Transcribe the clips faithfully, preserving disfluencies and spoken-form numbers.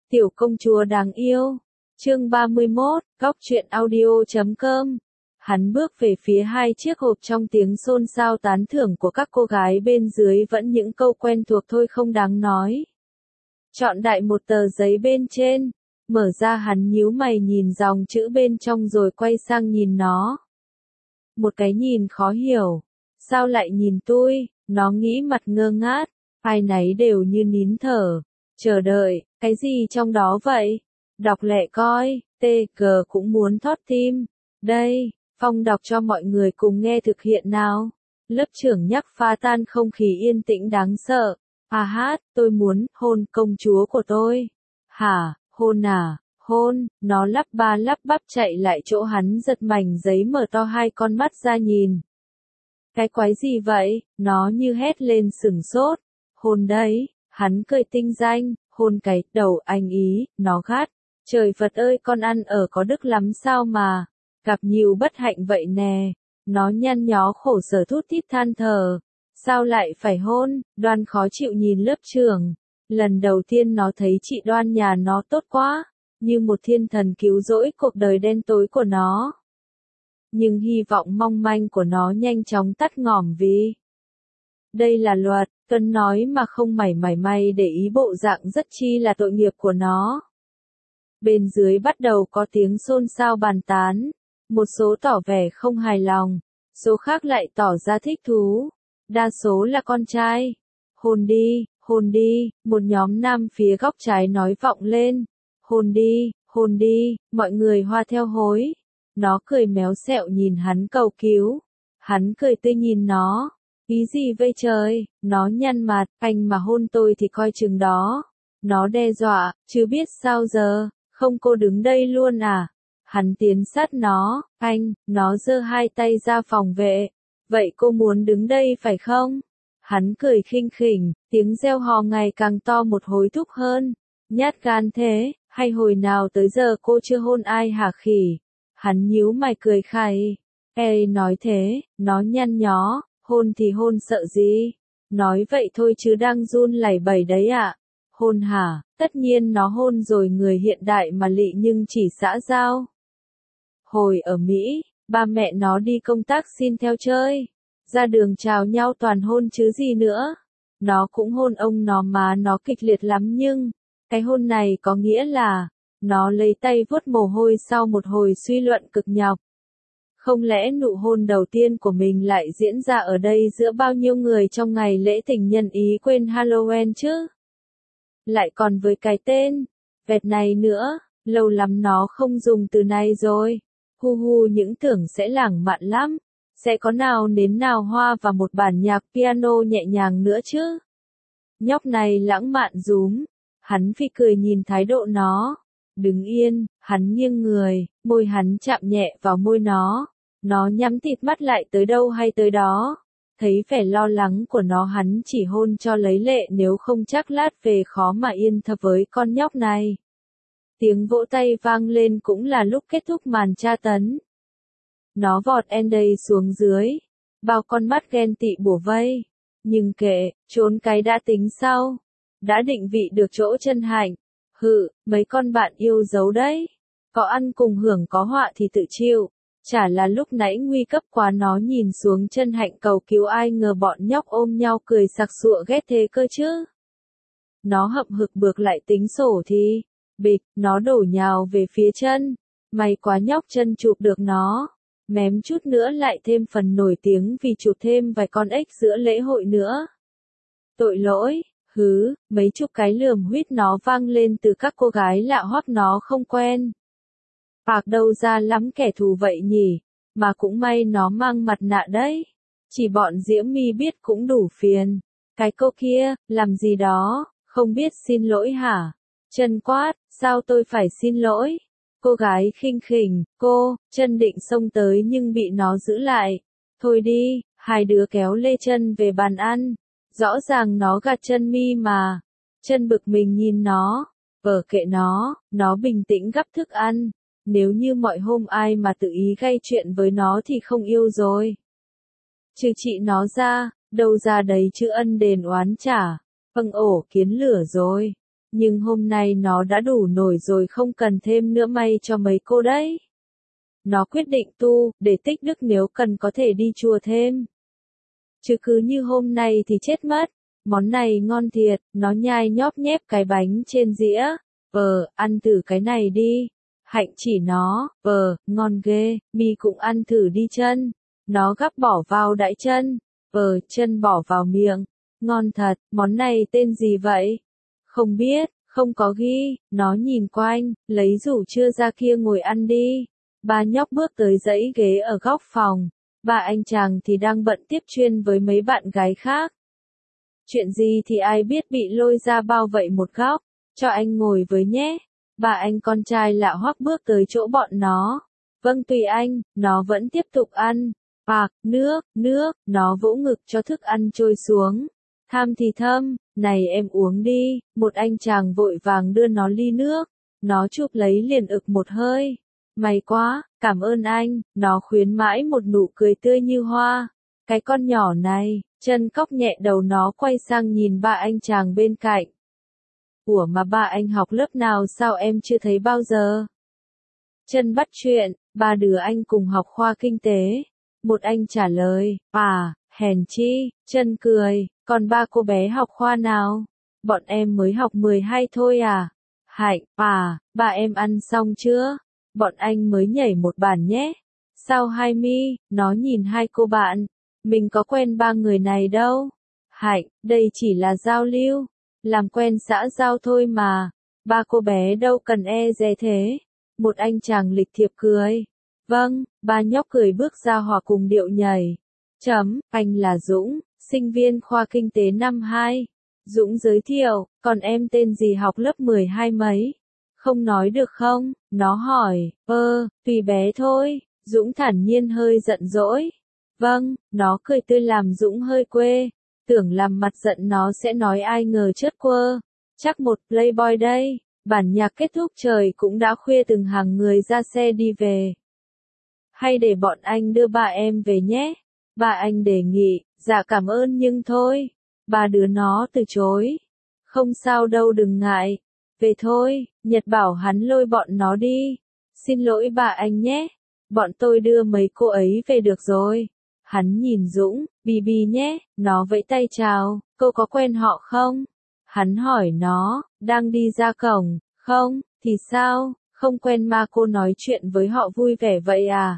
Tiểu công chúa đáng yêu. Chương ba mươi mốt, góc truyện audio chấm com. Hắn bước về phía hai chiếc hộp trong tiếng xôn xao tán thưởng của các cô gái bên dưới vẫn những câu quen thuộc thôi không đáng nói. Chọn đại một tờ giấy bên trên, mở ra hắn nhíu mày nhìn dòng chữ bên trong rồi quay sang nhìn nó. Một cái nhìn khó hiểu. Sao lại nhìn tôi? Nó nghĩ mặt ngơ ngác, ai nấy đều như nín thở, chờ đợi, cái gì trong đó vậy? Đọc lẹ coi, tê cờ cũng muốn thót tim. Đây, Phong đọc cho mọi người cùng nghe thực hiện nào. Lớp trưởng nhắc phá tan không khí yên tĩnh đáng sợ. À hát, tôi muốn hôn công chúa của tôi. Hả, hôn à, hôn, nó lắp ba lắp bắp chạy lại chỗ hắn giật mảnh giấy mở to hai con mắt ra nhìn. Cái quái gì vậy, nó như hét lên sửng sốt. Hôn đấy, hắn cười tinh danh, hôn cái đầu anh ý, nó gắt. Trời Phật ơi con ăn ở có đức lắm sao mà, gặp nhiều bất hạnh vậy nè. Nó nhăn nhó khổ sở thút thít than thở. Sao lại phải hôn? Đoan khó chịu nhìn lớp trưởng. Lần đầu tiên nó thấy chị Đoan nhà nó tốt quá, như một thiên thần cứu rỗi cuộc đời đen tối của nó. Nhưng hy vọng mong manh của nó nhanh chóng tắt ngòm vì đây là luật, Tuấn nói mà không mảy mảy may để ý bộ dạng rất chi là tội nghiệp của nó. Bên dưới bắt đầu có tiếng xôn xao bàn tán, một số tỏ vẻ không hài lòng, số khác lại tỏ ra thích thú, đa số là con trai. Hôn đi, hôn đi, một nhóm nam phía góc trái nói vọng lên. Hôn đi, hôn đi, mọi người hoa theo hối. Nó cười méo xẹo nhìn hắn cầu cứu. Hắn cười tươi nhìn nó. Ý gì vậy trời, nó nhăn mặt, anh mà hôn tôi thì coi chừng đó. Nó đe dọa, chứ biết sao giờ, không cô đứng đây luôn à? Hắn tiến sát nó, anh, nó giơ hai tay ra phòng vệ. Vậy cô muốn đứng đây phải không? Hắn cười khinh khỉnh, tiếng reo hò ngày càng to một hối thúc hơn. Nhát gan thế, hay hồi nào tới giờ cô chưa hôn ai hả khỉ? Hắn nhíu mày cười khẩy. Ê nói thế, nó nhăn nhó, hôn thì hôn sợ gì? Nói vậy thôi chứ đang run lẩy bẩy đấy ạ. À? Hôn hả? Tất nhiên nó hôn rồi, người hiện đại mà lị nhưng chỉ xã giao. Hồi ở Mỹ, ba mẹ nó đi công tác xin theo chơi. Ra đường chào nhau toàn hôn chứ gì nữa. Nó cũng hôn ông nó mà nó kịch liệt lắm nhưng, cái hôn này có nghĩa là, nó lấy tay vuốt mồ hôi sau một hồi suy luận cực nhọc. Không lẽ nụ hôn đầu tiên của mình lại diễn ra ở đây giữa bao nhiêu người trong ngày lễ tình nhân ý quên Halloween chứ? Lại còn với cái tên vẹt này nữa, lâu lắm nó không dùng từ này rồi. Hu hu những tưởng sẽ lãng mạn lắm. Sẽ có nào nến nào hoa và một bản nhạc piano nhẹ nhàng nữa chứ? Nhóc này lãng mạn rúm. Hắn phì cười nhìn thái độ nó. Đứng yên, hắn nghiêng người, môi hắn chạm nhẹ vào môi nó. Nó nhắm tịt mắt lại tới đâu hay tới đó. Thấy vẻ lo lắng của nó hắn chỉ hôn cho lấy lệ, nếu không chắc lát về khó mà yên thở với con nhóc này. Tiếng vỗ tay vang lên cũng là lúc kết thúc màn tra tấn. Nó vọt Andy xuống dưới. Bao con mắt ghen tị bủa vây. Nhưng kệ, trốn cái đã tính sau. Đã định vị được chỗ chân hạnh. Hự, mấy con bạn yêu dấu đấy. Có ăn cùng hưởng có họa thì tự chịu. Chả là lúc nãy nguy cấp quá nó nhìn xuống chân hạnh cầu cứu, ai ngờ bọn nhóc ôm nhau cười sặc sụa ghét thế cơ chứ. Nó hậm hực bược lại tính sổ thì, bịch, nó đổ nhào về phía chân. May quá nhóc chân chụp được nó. Mém chút nữa lại thêm phần nổi tiếng vì chụp thêm vài con ếch giữa lễ hội nữa. Tội lỗi, hứ, mấy chục cái lườm huýt nó vang lên từ các cô gái lạ hoắc nó không quen. Bạc đâu ra lắm kẻ thù vậy nhỉ, mà cũng may nó mang mặt nạ đấy. Chỉ bọn Diễm My biết cũng đủ phiền. Cái cô kia, làm gì đó, không biết xin lỗi hả? Chân quát, sao tôi phải xin lỗi? Cô gái khinh khỉnh, cô, chân định xông tới nhưng bị nó giữ lại. Thôi đi, hai đứa kéo lê chân về bàn ăn. Rõ ràng nó gạt chân Mi mà. Chân bực mình nhìn nó. Vở kệ nó, nó bình tĩnh gắp thức ăn. Nếu như mọi hôm ai mà tự ý gây chuyện với nó thì không yêu rồi. Trừ chị nó ra, đâu ra đấy chứ ân đền oán trả. Vâng ổ kiến lửa rồi. Nhưng hôm nay nó đã đủ nổi rồi, không cần thêm nữa, may cho mấy cô đấy. Nó quyết định tu, để tích đức, nếu cần có thể đi chùa thêm. Chứ cứ như hôm nay thì chết mất. Món này ngon thiệt, nó nhai nhóp nhép cái bánh trên dĩa. Ờ, ăn thử cái này đi. Hạnh chỉ nó, ờ, ngon ghê, mi cũng ăn thử đi chân. Nó gắp bỏ vào đãi chân, ờ, chân bỏ vào miệng. Ngon thật, món này tên gì vậy? Không biết, không có ghi. Nó nhìn quanh, lấy rủ chưa ra kia ngồi ăn đi. Ba nhóc bước tới dãy ghế ở góc phòng. Ba anh chàng thì đang bận tiếp chuyên với mấy bạn gái khác. Chuyện gì thì ai biết, bị lôi ra bao vậy một góc. Cho anh ngồi với nhé. Ba anh con trai lạ hoắc bước tới chỗ bọn nó. Vâng tùy anh, nó vẫn tiếp tục ăn. Bạc, nước, nước, nó vỗ ngực cho thức ăn trôi xuống. Tham thì thơm, này em uống đi. Một anh chàng vội vàng đưa nó ly nước. Nó chụp lấy liền ực một hơi. May quá, cảm ơn anh. Nó khuyến mãi một nụ cười tươi như hoa. Cái con nhỏ này, chân cóc nhẹ đầu, nó quay sang nhìn ba anh chàng bên cạnh. Ủa mà ba anh học lớp nào sao em chưa thấy bao giờ? Chân bắt chuyện, ba đứa anh cùng học khoa kinh tế. Một anh trả lời, à, hèn chi. Chân cười, còn ba cô bé học khoa nào? Bọn em mới học mười hai thôi à? Hạnh, à, ba em ăn xong chưa? Bọn anh mới nhảy một bản nhé. Sao hai mi? Nó nhìn hai cô bạn. Mình có quen ba người này đâu. Hạnh, đây chỉ là giao lưu. Làm quen xã giao thôi mà. Ba cô bé đâu cần e dè thế. Một anh chàng lịch thiệp cười. Vâng, ba nhóc cười bước ra hòa cùng điệu nhảy. Chấm, anh là Dũng, sinh viên khoa kinh tế năm hai. Dũng giới thiệu, còn em tên gì, học lớp mười hai mấy? Không nói được không? Nó hỏi, ơ, tùy bé thôi. Dũng thản nhiên hơi giận dỗi. Vâng, nó cười tươi làm Dũng hơi quê. Tưởng làm mặt giận nó sẽ nói, ai ngờ chớt quơ. Chắc một playboy đây. Bản nhạc kết thúc trời cũng đã khuya, từng hàng người ra xe đi về. Hay để bọn anh đưa ba em về nhé. Ba anh đề nghị, dạ cảm ơn nhưng thôi. Ba đứa nó từ chối. Không sao đâu, đừng ngại. Về thôi, Nhật bảo hắn lôi bọn nó đi. Xin lỗi ba anh nhé. Bọn tôi đưa mấy cô ấy về được rồi. Hắn nhìn Dũng, bì bì nhé, nó vẫy tay chào, cô có quen họ không? Hắn hỏi nó, đang đi ra cổng, không, thì sao, không quen mà cô nói chuyện với họ vui vẻ vậy à?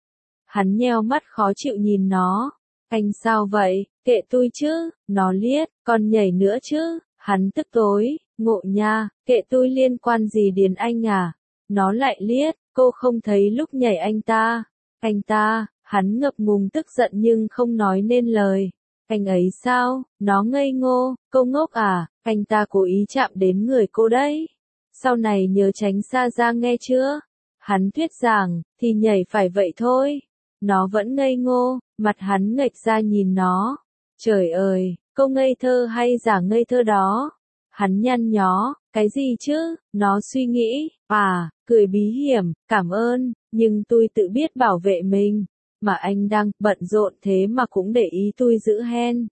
Hắn nheo mắt khó chịu nhìn nó, anh sao vậy, kệ tôi chứ, nó liếc, còn nhảy nữa chứ, hắn tức tối, ngộ nha, kệ tôi liên quan gì đến anh à? Nó lại liếc, cô không thấy lúc nhảy anh ta, anh ta. Hắn ngập ngùng tức giận nhưng không nói nên lời. Anh ấy sao? Nó ngây ngô, cô ngốc à? Anh ta cố ý chạm đến người cô đấy. Sau này nhớ tránh xa ra nghe chưa? Hắn thuyết giảng, thì nhảy phải vậy thôi. Nó vẫn ngây ngô, mặt hắn nghệch ra nhìn nó. Trời ơi, cô ngây thơ hay giả ngây thơ đó? Hắn nhăn nhó, cái gì chứ? Nó suy nghĩ, à, cười bí hiểm, cảm ơn, nhưng tôi tự biết bảo vệ mình. Mà anh đang bận rộn thế mà cũng để ý tôi giữ hen.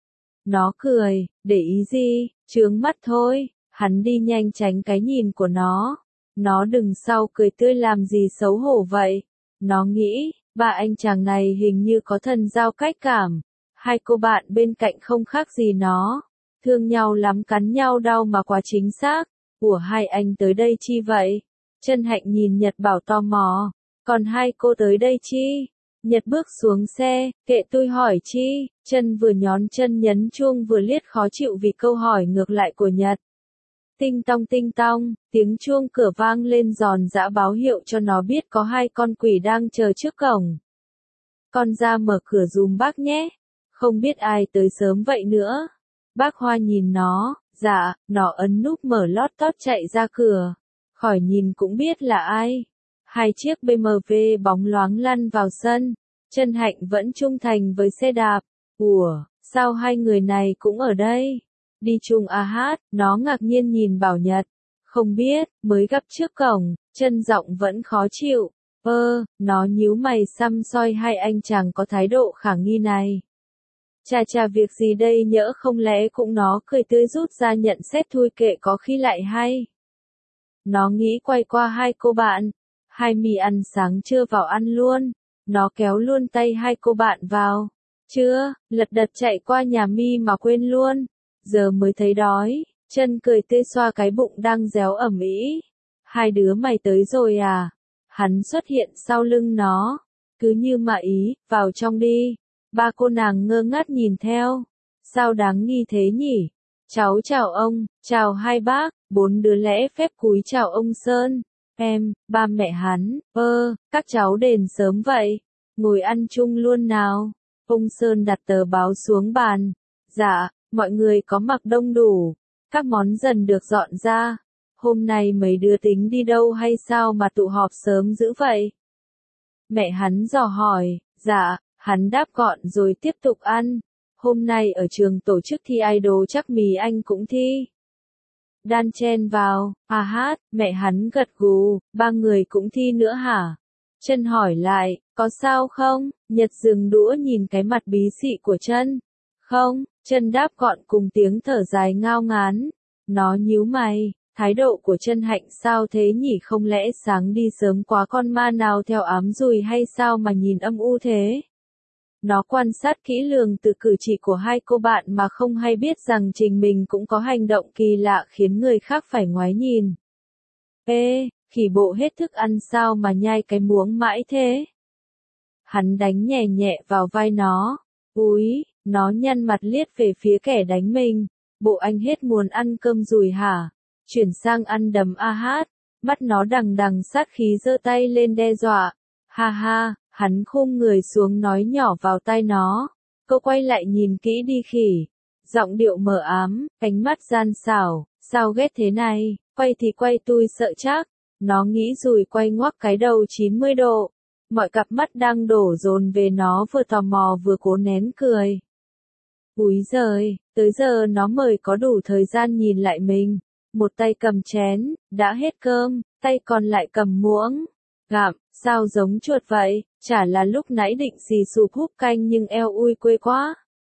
Nó cười, để ý gì, chướng mắt thôi. Hắn đi nhanh tránh cái nhìn của nó. Nó đừng sau cười tươi làm gì xấu hổ vậy. Nó nghĩ, ba anh chàng này hình như có thần giao cách cảm. Hai cô bạn bên cạnh không khác gì nó. Thương nhau lắm, cắn nhau đau mà quá chính xác. Của hai anh tới đây chi vậy? Chân Hạnh nhìn Nhật bảo tò mò. Còn hai cô tới đây chi? Nhật bước xuống xe, kệ tôi hỏi chi, chân vừa nhón chân nhấn chuông vừa liếc khó chịu vì câu hỏi ngược lại của Nhật. Tinh tong tinh tong, tiếng chuông cửa vang lên giòn giã báo hiệu cho nó biết có hai con quỷ đang chờ trước cổng. Con ra mở cửa dùm bác nhé, không biết ai tới sớm vậy nữa. Bác Hoa nhìn nó, dạ, nó ấn nút mở lót tót chạy ra cửa, khỏi nhìn cũng biết là ai. Hai chiếc bê em vê bóng loáng lăn vào sân. Chân Hạnh vẫn trung thành với xe đạp. Ủa, sao hai người này cũng ở đây? Đi chung à hát, nó ngạc nhiên nhìn Bảo Nhật. Không biết, mới gặp trước cổng, chân giọng vẫn khó chịu. Ơ, nó nhíu mày xăm soi hai anh chàng có thái độ khả nghi này. Chà chà việc gì đây nhỡ không lẽ cũng nó cười tươi rút ra nhận xét thui kệ có khi lại hay. Nó nghĩ quay qua hai cô bạn. Hai mì ăn sáng chưa vào ăn luôn. Nó kéo luôn tay hai cô bạn vào. Chưa, lật đật chạy qua nhà mi mà quên luôn. Giờ mới thấy đói. Chân cười tươi xoa cái bụng đang réo ẩm ĩ. Hai đứa mày tới rồi à? Hắn xuất hiện sau lưng nó. Cứ như mà ý, vào trong đi. Ba cô nàng ngơ ngác nhìn theo. Sao đáng nghi thế nhỉ? Cháu chào ông, chào hai bác, bốn đứa lễ phép cúi chào ông Sơn. Em, ba mẹ hắn, ơ, các cháu đến sớm vậy. Ngồi ăn chung luôn nào. Ông Sơn đặt tờ báo xuống bàn. Dạ, mọi người có mặc đông đủ. Các món dần được dọn ra. Hôm nay mấy đứa tính đi đâu hay sao mà tụ họp sớm dữ vậy? Mẹ hắn dò hỏi. Dạ, hắn đáp gọn rồi tiếp tục ăn. Hôm nay ở trường tổ chức thi idol chắc mì anh cũng thi. Đan chen vào, à hát, mẹ hắn gật gù, ba người cũng thi nữa hả? Chân hỏi lại, có sao không? Nhật dừng đũa nhìn cái mặt bí xị của chân. Không, chân đáp gọn cùng tiếng thở dài ngao ngán. Nó nhíu mày, thái độ của chân hạnh sao thế nhỉ, không lẽ sáng đi sớm quá con ma nào theo ám dùi hay sao mà nhìn âm u thế? Nó quan sát kỹ lường từ cử chỉ của hai cô bạn mà không hay biết rằng chính mình cũng có hành động kỳ lạ khiến người khác phải ngoái nhìn. Ê, khỉ bộ hết thức ăn sao mà nhai cái muỗng mãi thế? Hắn đánh nhẹ nhẹ vào vai nó. Úi, nó nhăn mặt liếc về phía kẻ đánh mình. Bộ anh hết muốn ăn cơm rồi hả? Chuyển sang ăn đấm a hát. Mắt nó đằng đằng sát khí giơ tay lên đe dọa. Ha ha. Hắn khum người xuống nói nhỏ vào tai nó. Cô quay lại nhìn kỹ đi khỉ. Giọng điệu mờ ám, ánh mắt gian xảo. Sao ghét thế này, quay thì quay tui sợ chắc. Nó nghĩ rồi quay ngoắc cái đầu chín mươi độ. Mọi cặp mắt đang đổ dồn về nó vừa tò mò vừa cố nén cười. Úi giời, tới giờ nó mới có đủ thời gian nhìn lại mình. Một tay cầm chén, đã hết cơm, tay còn lại cầm muỗng. Gặm, sao giống chuột vậy, chả là lúc nãy định xì sụp húp canh nhưng eo ui quê quá.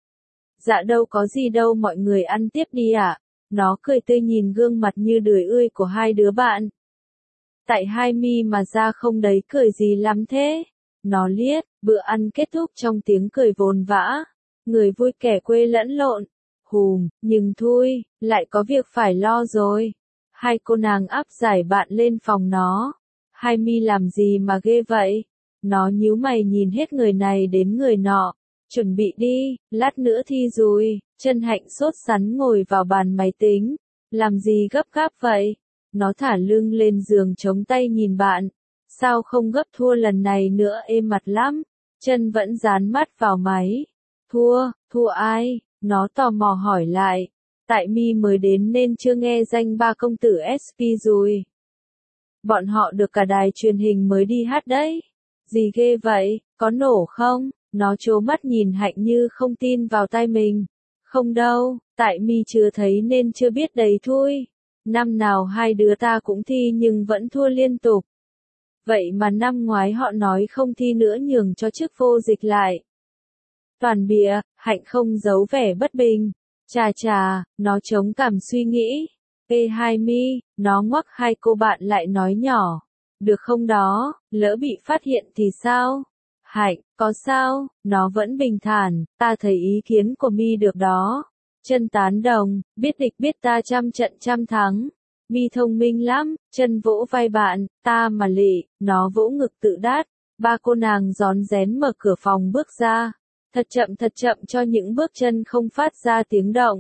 Dạ đâu có gì đâu, mọi người ăn tiếp đi ạ. À? Nó cười tươi nhìn gương mặt như đười ươi của hai đứa bạn. Tại hai mi mà ra không đấy cười gì lắm thế. Nó liếc, bữa ăn kết thúc trong tiếng cười vồn vã. Người vui kẻ quê lẫn lộn. Hùm, nhưng thôi, lại có việc phải lo rồi. Hai cô nàng áp giải bạn lên phòng nó. Hai mi làm gì mà ghê vậy? Nó nhíu mày nhìn hết người này đến người nọ. Chuẩn bị đi, lát nữa thi rồi. Chân hạnh sốt sắn ngồi vào bàn máy tính. Làm gì gấp gáp vậy? Nó thả lưng lên giường chống tay nhìn bạn. Sao không gấp thua lần này nữa, êm mặt lắm. Chân vẫn dán mắt vào máy. Thua, thua ai? Nó tò mò hỏi lại. Tại mi mới đến nên chưa nghe danh ba công tử ét pê rồi. Bọn họ được cả đài truyền hình mới đi hát đấy. Gì ghê vậy, có nổ không? Nó trố mắt nhìn Hạnh như không tin vào tai mình. Không đâu, tại mi chưa thấy nên chưa biết đấy thôi. Năm nào hai đứa ta cũng thi nhưng vẫn thua liên tục. Vậy mà năm ngoái họ nói không thi nữa nhường cho chức vô dịch lại. Toàn bịa, Hạnh không giấu vẻ bất bình. Chà chà, nó chống cằm suy nghĩ. Ê hai mi, nó ngoắc hai cô bạn lại nói nhỏ. Được không đó, lỡ bị phát hiện thì sao? Hạnh, có sao, nó vẫn bình thản, ta thấy ý kiến của mi được đó. Chân tán đồng, biết địch biết ta trăm trận trăm thắng. Mi thông minh lắm, chân vỗ vai bạn, ta mà lị, nó vỗ ngực tự đát. Ba cô nàng rón rén mở cửa phòng bước ra. Thật chậm thật chậm cho những bước chân không phát ra tiếng động.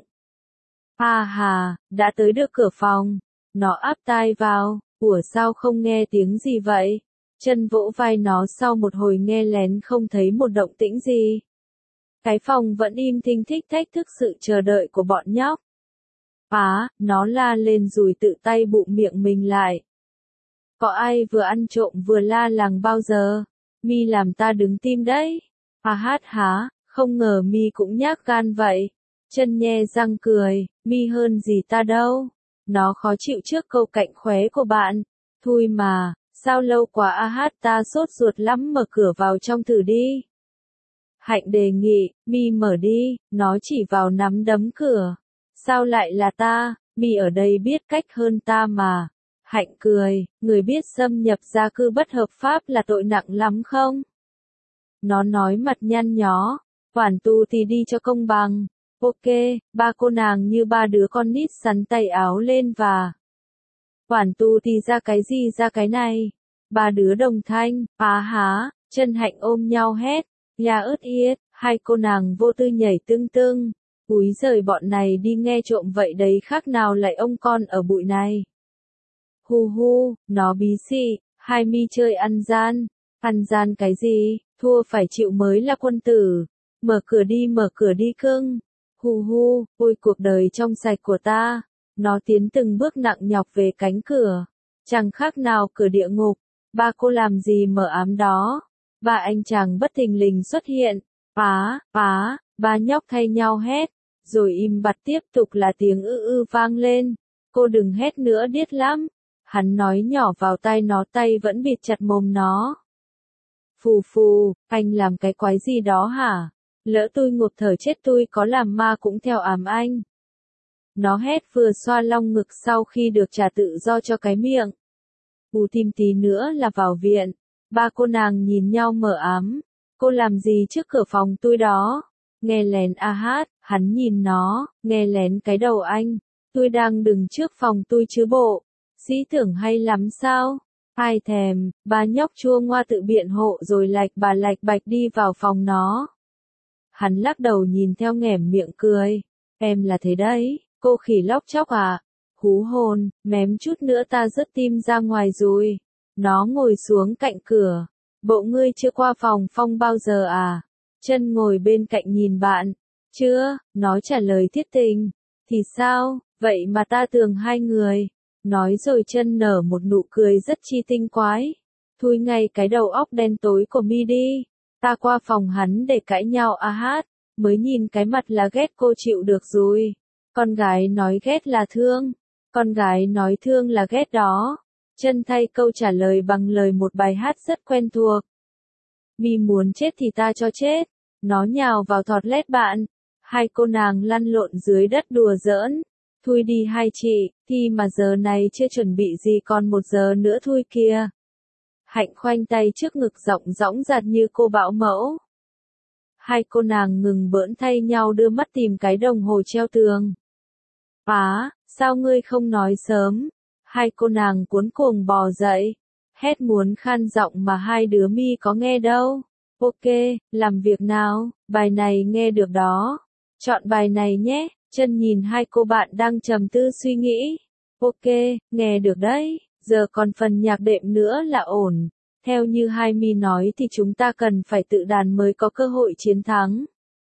Ha hà, đã tới được cửa phòng. Nó áp tai vào, ủa sao không nghe tiếng gì vậy? Chân vỗ vai nó sau một hồi nghe lén không thấy một động tĩnh gì. Cái phòng vẫn im thinh thích thách thức sự chờ đợi của bọn nhóc. Á, nó la lên rồi tự tay bụm miệng mình lại. Có ai vừa ăn trộm vừa la làng bao giờ? Mi làm ta đứng tim đấy. À hát há, không ngờ mi cũng nhát gan vậy. Chân nhe răng cười, mi hơn gì ta đâu. Nó khó chịu trước câu cạnh khóe của bạn. Thôi mà, sao lâu quá a hát ta sốt ruột lắm, mở cửa vào trong thử đi. Hạnh đề nghị, mi mở đi, nó chỉ vào nắm đấm cửa. Sao lại là ta, mi ở đây biết cách hơn ta mà. Hạnh cười, người biết xâm nhập gia cư bất hợp pháp là tội nặng lắm không? Nó nói mặt nhăn nhó, quản tu thì đi cho công bằng. Ok, ba cô nàng như ba đứa con nít sắn tay áo lên và quản tu thì ra cái gì ra cái này. Ba đứa đồng thanh, á há, chân Hạnh ôm nhau hét, ya ớt yết, hai cô nàng vô tư nhảy tưng tưng. Úi giời, bọn này đi nghe trộm vậy đấy, khác nào lại ông con ở bụi này. Hu hu, nó bí xị, hai mi chơi ăn gian. Ăn gian cái gì, thua phải chịu mới là quân tử. Mở cửa đi, mở cửa đi cưng. Hu hu, ôi cuộc đời trong sạch của ta. Nó tiến từng bước nặng nhọc về cánh cửa. Chẳng khác nào cửa địa ngục. Ba cô làm gì mở ám đó. Ba anh chàng bất thình lình xuất hiện. Pá, pá, ba nhóc thay nhau hét. Rồi im bặt, tiếp tục là tiếng ư ư vang lên. Cô đừng hét nữa, điếc lắm. Hắn nói nhỏ vào tai nó, tay vẫn bịt chặt mồm nó. Phù phù, anh làm cái quái gì đó hả? Lỡ tôi ngột thở chết, tôi có làm ma cũng theo ám anh. Nó hét vừa xoa long ngực sau khi được trả tự do cho cái miệng. Bù tim tí nữa là vào viện. Ba cô nàng nhìn nhau mở ám. Cô làm gì trước cửa phòng tôi đó? Nghe lén a hát, hắn nhìn nó, nghe lén cái đầu anh. Tôi đang đứng trước phòng tôi chứ bộ. Sĩ tưởng hay lắm sao? Ai thèm, ba nhóc chua ngoa tự biện hộ rồi lạch bà lạch bạch đi vào phòng nó. Hắn lắc đầu nhìn theo nghẻm miệng cười. Em là thế đấy, cô khỉ lóc chóc à? Hú hồn, mém chút nữa ta rớt tim ra ngoài rồi. Nó ngồi xuống cạnh cửa. Bộ ngươi chưa qua phòng Phong bao giờ à? Chân ngồi bên cạnh nhìn bạn. Chưa, nó trả lời thiết tình. Thì sao, vậy mà ta tưởng hai người. Nói rồi chân nở một nụ cười rất chi tinh quái. Thui ngay cái đầu óc đen tối của mi đi. Ta qua phòng hắn để cãi nhau a hát. Mới nhìn cái mặt là ghét cô chịu được rồi. Con gái nói ghét là thương. Con gái nói thương là ghét đó. Chân thay câu trả lời bằng lời một bài hát rất quen thuộc. Mi muốn chết thì ta cho chết. Nó nhào vào thọt lét bạn. Hai cô nàng lăn lộn dưới đất đùa giỡn. Thui đi hai chị, thì mà giờ này chưa chuẩn bị gì, còn một giờ nữa thôi kìa. Hạnh khoanh tay trước ngực giọng dõng dạc như cô bảo mẫu. Hai cô nàng ngừng bỡn thay nhau đưa mắt tìm cái đồng hồ treo tường. Á, sao ngươi không nói sớm? Hai cô nàng cuống cuồng bò dậy. Hét muốn khan giọng mà hai đứa mi có nghe đâu. Ok, làm việc nào, bài này nghe được đó. Chọn bài này nhé. Chân nhìn hai cô bạn đang trầm tư suy nghĩ. Ok, nghe được đấy, giờ còn phần nhạc đệm nữa là ổn. Theo như hai mi nói thì chúng ta cần phải tự đàn mới có cơ hội chiến thắng.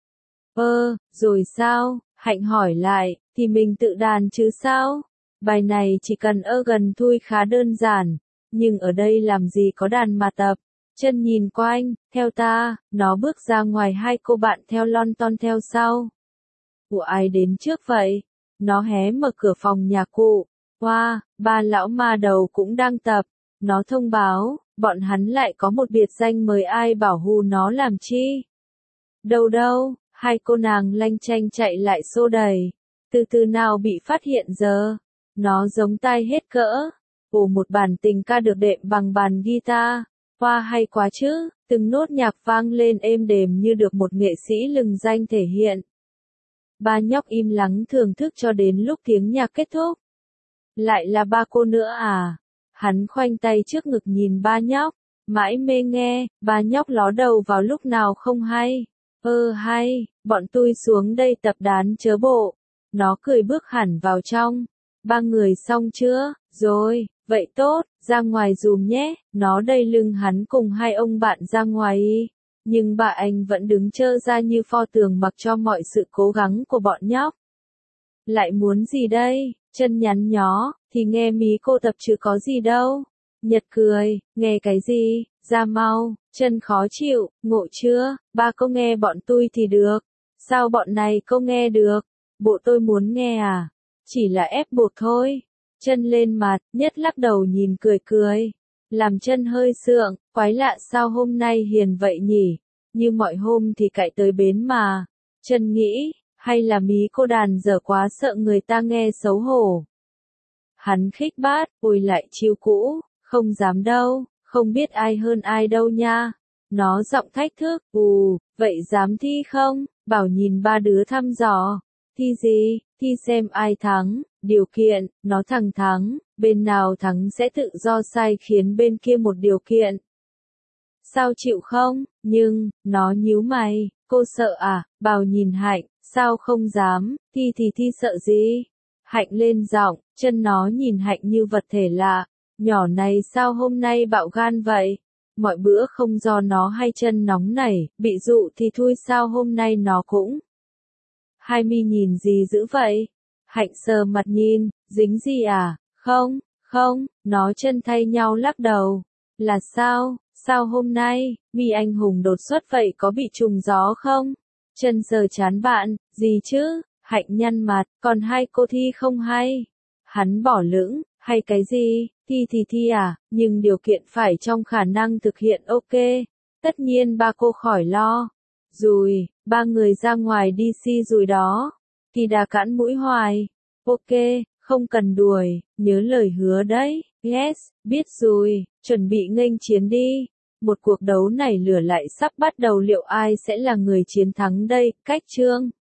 Ơ, rồi sao? Hạnh hỏi lại, thì mình tự đàn chứ sao? Bài này chỉ cần ơ gần thui khá đơn giản, nhưng ở đây làm gì có đàn mà tập. Chân nhìn quanh, theo ta, nó bước ra ngoài, hai cô bạn theo lon ton theo sau. Của ai đến trước vậy? Nó hé mở cửa phòng nhà cụ. Wow, ba lão ma đầu cũng đang tập. Nó thông báo, bọn hắn lại có một biệt danh mời ai bảo hù nó làm chi. Đâu đâu, hai cô nàng lanh chanh chạy lại xô đẩy. Từ từ nào bị phát hiện giờ. Nó giống tai hết cỡ. Ồ, một bản tình ca được đệm bằng bàn guitar. Wow, hay quá chứ, từng nốt nhạc vang lên êm đềm như được một nghệ sĩ lừng danh thể hiện. Ba nhóc im lắng thưởng thức cho đến lúc tiếng nhạc kết thúc. Lại là ba cô nữa à? Hắn khoanh tay trước ngực nhìn ba nhóc, mãi mê nghe, ba nhóc ló đầu vào lúc nào không hay. Ơ hay, bọn tôi xuống đây tập đàn chớ bộ. Nó cười bước hẳn vào trong. Ba người xong chưa? Rồi, vậy tốt, ra ngoài dùm nhé. Nó đẩy lưng hắn cùng hai ông bạn ra ngoài y. Nhưng bà anh vẫn đứng trơ ra như pho tường mặc cho mọi sự cố gắng của bọn nhóc. Lại muốn gì đây? Chân nhắn nhó, thì nghe mí cô tập chứ có gì đâu. Nhật cười, nghe cái gì? Ra mau, chân khó chịu, ngộ chưa? Ba câu nghe bọn tôi thì được. Sao bọn này câu nghe được? Bộ tôi muốn nghe à? Chỉ là ép buộc thôi. Chân lên mặt, Nhất lắc đầu nhìn cười cười. Làm chân hơi sượng, quái lạ sao hôm nay hiền vậy nhỉ? như mọi hôm thì cậy tới bến mà. Chân nghĩ, hay là mí cô đàn dở quá sợ người ta nghe xấu hổ. Hắn khích bát, ôi lại chiêu cũ, không dám đâu, không biết ai hơn ai đâu nha. Nó giọng thách thức, ù, vậy dám thi không? Bảo nhìn ba đứa thăm dò. Thi gì? Thi xem ai thắng, điều kiện, nó thằng thắng, bên nào thắng sẽ tự do sai khiến bên kia một điều kiện. Sao chịu không? Nhưng, nó nhíu mày, cô sợ à? Bảo nhìn Hạnh, sao không dám, thi thì thi sợ gì? Hạnh lên giọng, chân nó nhìn Hạnh như vật thể lạ, nhỏ này sao hôm nay bạo gan vậy? Mọi bữa không do nó hay chân nóng nảy, bị dụ thì thui sao hôm nay nó cũng. Hai mi nhìn gì dữ vậy? Hạnh sờ mặt nhìn, dính gì à? Không, không, nó chân thay nhau lắc đầu. Là sao? Sao hôm nay, mi anh hùng đột xuất vậy có bị trùng gió không? Chân sờ chán bạn, gì chứ? Hạnh nhăn mặt, còn hai cô thi không hay? Hắn bỏ lửng, hay cái gì? Thi thì thi à, nhưng điều kiện phải trong khả năng thực hiện ok. Tất nhiên ba cô khỏi lo. Rồi, ba người ra ngoài đi si rồi đó. Kỳ đà cãn mũi hoài. Ok, không cần đuổi, nhớ lời hứa đấy. Yes, biết rồi, chuẩn bị nghênh chiến đi. Một cuộc đấu này lửa lại sắp bắt đầu, liệu ai sẽ là người chiến thắng đây? Cách chương